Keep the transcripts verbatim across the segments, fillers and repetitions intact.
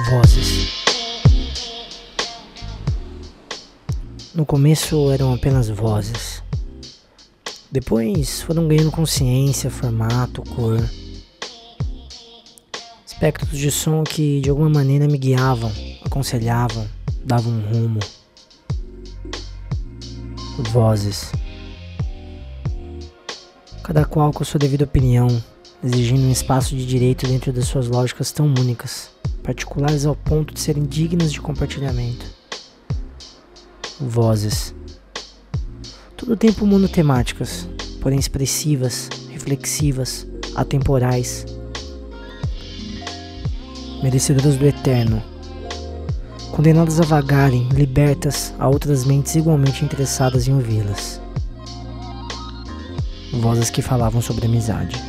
Vozes. No começo eram apenas vozes. Depois foram ganhando consciência, formato, cor. Espectros de som que de alguma maneira me guiavam, aconselhavam, davam um rumo. Vozes. Cada qual com sua devida opinião, exigindo um espaço de direito dentro das suas lógicas tão únicas, particulares ao ponto de serem dignas de compartilhamento. Vozes. Todo o tempo monotemáticas, porém expressivas, reflexivas, atemporais, merecedoras do eterno, condenadas a vagarem, libertas a outras mentes igualmente interessadas em ouvi-las. Vozes que falavam sobre amizade.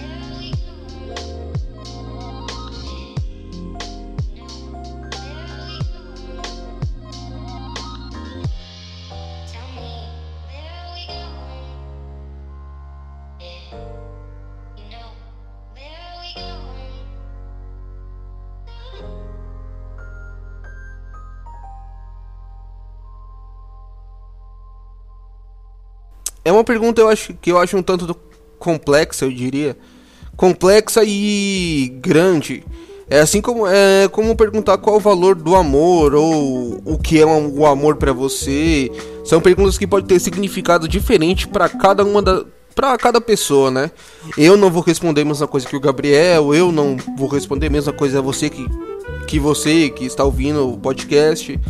É uma pergunta eu acho, que eu acho um tanto complexa, eu diria. Complexa e grande. É assim como, é como perguntar qual o valor do amor ou o que é o amor pra você. São perguntas que podem ter significado diferente pra cada uma da, pra cada pessoa, né? Eu não vou responder a mesma coisa que o Gabriel, eu não vou responder a mesma coisa a você que, que você que está ouvindo o podcast.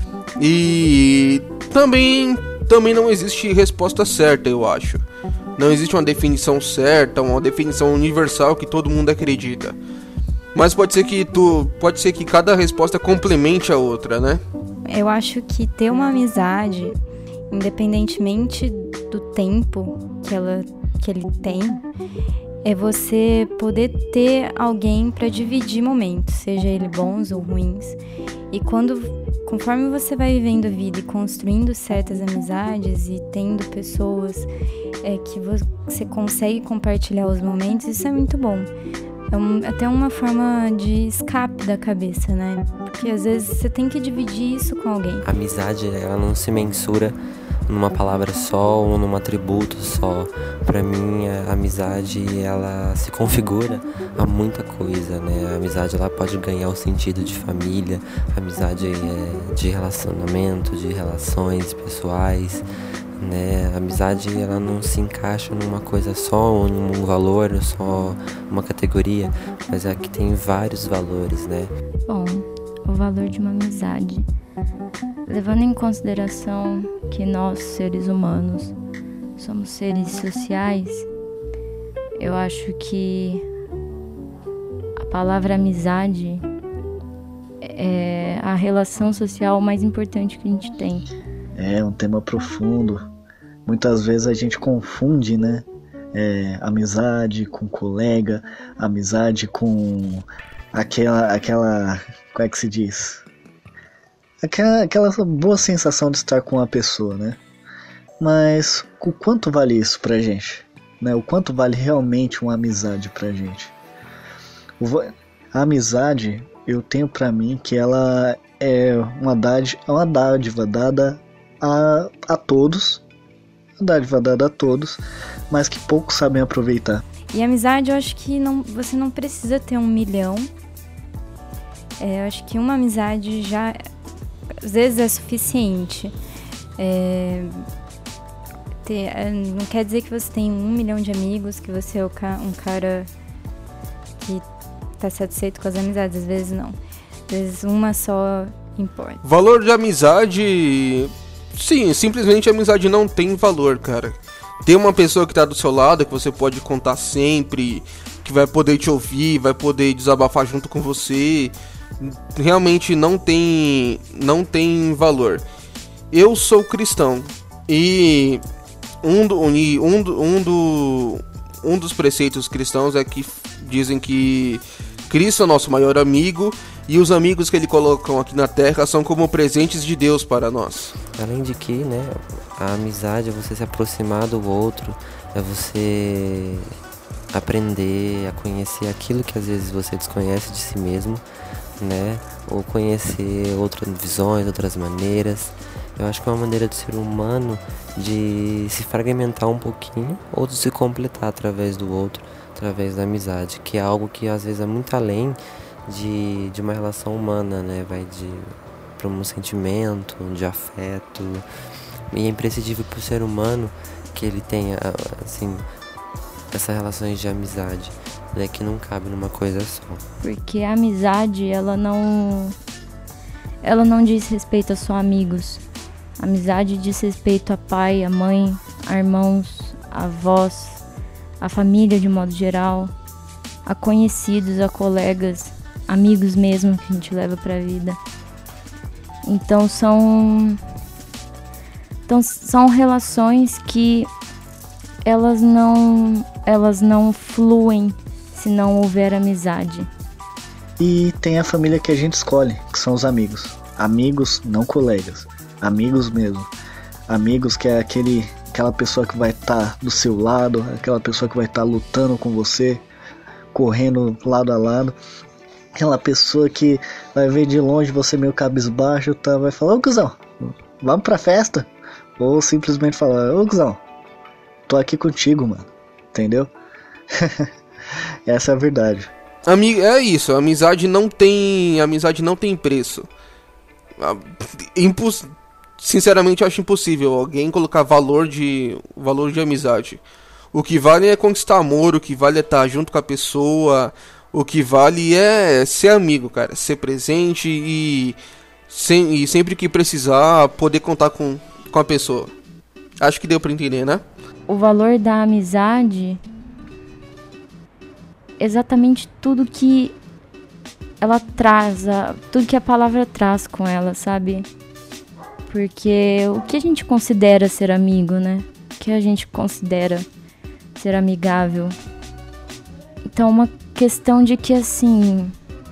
E também... Também não existe resposta certa, eu acho. Não existe uma definição certa, uma definição universal que todo mundo acredita. Mas pode ser que tu, pode ser que cada resposta complemente a outra, né? Eu acho que ter uma amizade, independentemente do tempo que ela, que ele tem, é você poder ter alguém para dividir momentos, seja ele bons ou ruins. E quando, conforme você vai vivendo a vida e construindo certas amizades e tendo pessoas é, que você consegue compartilhar os momentos, isso é muito bom. É um, até uma forma de escape da cabeça, né? Porque às vezes você tem que dividir isso com alguém. A amizade, ela não se mensura numa palavra só ou num atributo só. Pra mim, a amizade, ela se configura a muita coisa, né? A amizade, ela pode ganhar o sentido de família, a amizade é de relacionamento, de relações pessoais, né? A amizade, ela não se encaixa numa coisa só, ou num valor, ou só uma categoria, mas é que tem vários valores, né? Bom, o valor de uma amizade. Levando em consideração que nós, seres humanos, somos seres sociais, eu acho que a palavra amizade é a relação social mais importante que a gente tem. É um tema profundo. Muitas vezes a gente confunde, né? É, amizade com colega, amizade com aquela, aquela, como é que se diz? Aquela, aquela boa sensação de estar com uma pessoa, né? Mas o quanto vale isso pra gente? Né? O quanto vale realmente uma amizade pra gente? A amizade, eu tenho pra mim que ela é uma dádiva, uma dádiva dada a, a todos, uma dádiva dada a todos, mas que poucos sabem aproveitar. E a amizade, eu acho que não, você não precisa ter um milhão. É, eu acho que uma amizade já... às vezes é suficiente. É, ter, não quer dizer que você tem um milhão de amigos, que você é um cara que tá satisfeito com as amizades. Às vezes não. Às vezes uma só importa. Valor de amizade... Sim, simplesmente a amizade não tem valor, cara. Ter uma pessoa que tá do seu lado, que você pode contar sempre, que vai poder te ouvir, vai poder desabafar junto com você... realmente não tem não tem valor. Eu sou cristão e um do, um do, um do, um dos preceitos cristãos é que dizem que Cristo é nosso maior amigo e os amigos que ele colocam aqui na terra são como presentes de Deus para nós. Além de que, né, a amizade é você se aproximar do outro, é você aprender a conhecer aquilo que às vezes você desconhece de si mesmo, né? Ou conhecer outras visões, outras maneiras. Eu acho que é uma maneira do ser humano de se fragmentar um pouquinho ou de se completar através do outro, através da amizade, que é algo que às vezes é muito além de, de uma relação humana, né? Vai de para um sentimento, de afeto, e é imprescindível para o ser humano que ele tenha, assim, essas relações de amizade, né? Que não cabe numa coisa só. Porque a amizade, ela não, ela não diz respeito a só amigos. A amizade diz respeito a pai, a mãe, a irmãos, a avós, a família de modo geral, a conhecidos, a colegas, amigos mesmo que a gente leva pra vida. Então são, então são relações que elas não, elas não fluem se não houver amizade. E tem a família que a gente escolhe, que são os amigos. Amigos, não colegas. Amigos mesmo. Amigos que é aquele, aquela pessoa que vai estar tá do seu lado, aquela pessoa que vai estar tá lutando com você, correndo lado a lado. Aquela pessoa que vai ver de longe você meio cabisbaixo, tá, vai falar: ô cuzão, vamos pra festa. Ou simplesmente falar: ô cuzão, tô aqui contigo, mano. Entendeu? Essa é a verdade. Ami- é isso, a amizade não tem. A amizade não tem preço. Imposs- Sinceramente, eu acho impossível alguém colocar valor de, valor de amizade. O que vale é conquistar amor, o que vale é estar junto com a pessoa, o que vale é ser amigo, cara. Ser presente e, sem, e sempre que precisar, poder contar com, com a pessoa. Acho que deu pra entender, né? O valor da amizade é exatamente tudo que ela traz, a, tudo que a palavra traz com ela, sabe? Porque o que a gente considera ser amigo, né? O que a gente considera ser amigável? Então, uma questão de que, assim,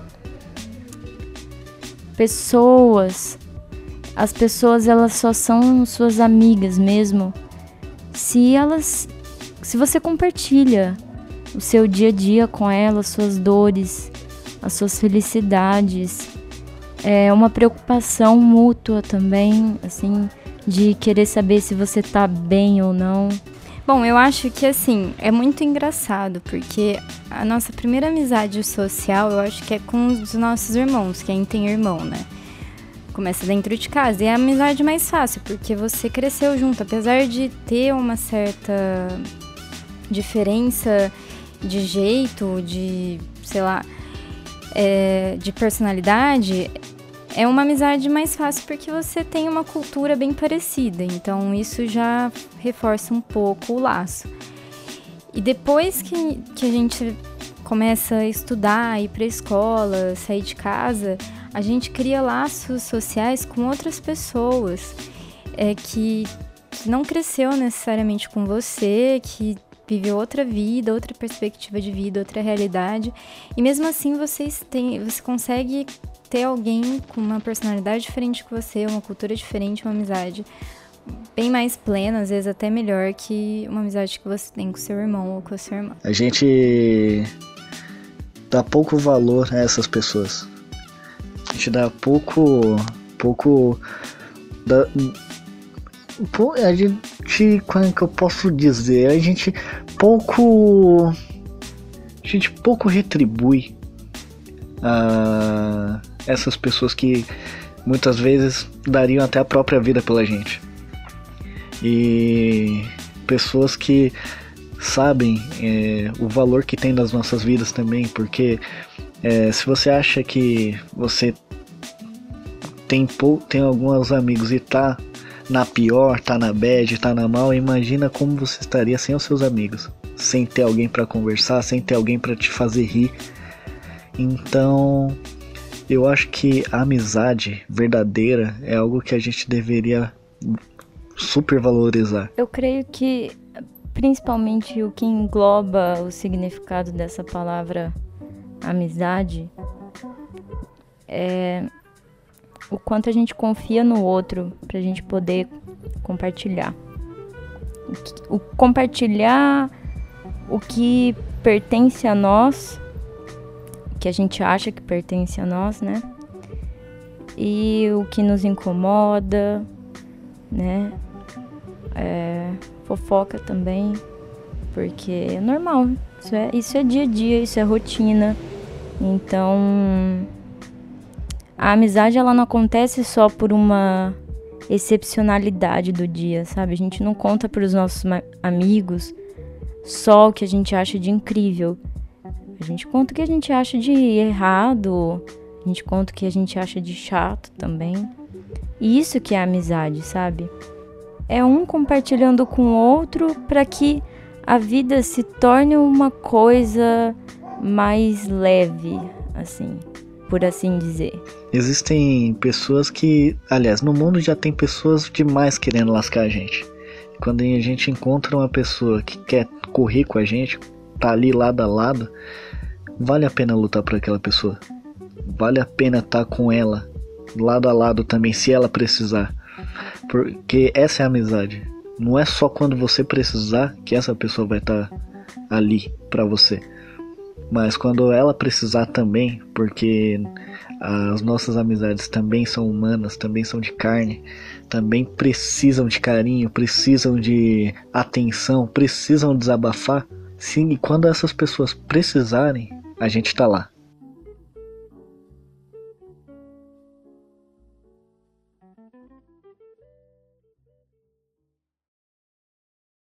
pessoas, as pessoas, elas só são suas amigas mesmo se elas, se você compartilha o seu dia a dia com elas, suas dores, as suas felicidades. É uma preocupação mútua também, assim, de querer saber se você tá bem ou não. Bom, eu acho que, assim, é muito engraçado, porque a nossa primeira amizade social, eu acho que é com os nossos irmãos, quem tem irmão, né? Começa dentro de casa, e é a amizade mais fácil, porque você cresceu junto, apesar de ter uma certa diferença de jeito, de, sei lá, é, de personalidade. É uma amizade mais fácil porque você tem uma cultura bem parecida, então isso já reforça um pouco o laço. E depois que, que a gente começa a estudar, ir para a escola, sair de casa, a gente cria laços sociais com outras pessoas é, que, que não cresceu necessariamente com você, que viveu outra vida, outra perspectiva de vida, outra realidade, e mesmo assim vocês têm, você consegue ter alguém com uma personalidade diferente que você, uma cultura diferente, uma amizade bem mais plena, às vezes até melhor que uma amizade que você tem com seu irmão ou com a sua irmã. A gente dá pouco valor a essas pessoas. A gente dá pouco... pouco... Dá, a gente... Como é que eu posso dizer? A gente pouco... A gente pouco retribui a essas pessoas que muitas vezes dariam até a própria vida pela gente. E pessoas que sabem é, o valor que tem nas nossas vidas também, porque é, se você acha que você tem, pou, tem alguns amigos e tá na pior, tá na bad, tá na mal, imagina como você estaria sem os seus amigos, sem ter alguém para conversar, sem ter alguém para te fazer rir. Então, eu acho que a amizade verdadeira é algo que a gente deveria super valorizar. Eu creio que, principalmente, o que engloba o significado dessa palavra amizade é o quanto a gente confia no outro pra gente poder compartilhar. O compartilhar o que pertence a nós que a gente acha que pertence a nós, né? E o que nos incomoda, né? É, fofoca também, porque é normal, isso é, isso é dia a dia, isso é rotina. Então, a amizade ela não acontece só por uma excepcionalidade do dia, sabe? A gente não conta para os nossos amigos só o que a gente acha de incrível. A gente conta o que a gente acha de errado, a gente conta o que a gente acha de chato também. E isso que é amizade, sabe? É um compartilhando com o outro para que a vida se torne uma coisa mais leve, assim, por assim dizer. Existem pessoas que, aliás, no mundo já tem pessoas demais querendo lascar a gente. Quando a gente encontra uma pessoa que quer correr com a gente, tá ali lado a lado, vale a pena lutar por aquela pessoa. Vale a pena estar com ela, lado a lado também, se ela precisar. Porque essa é a amizade. Não é só quando você precisar que essa pessoa vai estar ali pra você. Mas quando ela precisar também, porque as nossas amizades também são humanas, também são de carne, também precisam de carinho, precisam de atenção, precisam desabafar. Sim, e quando essas pessoas precisarem, a gente tá lá.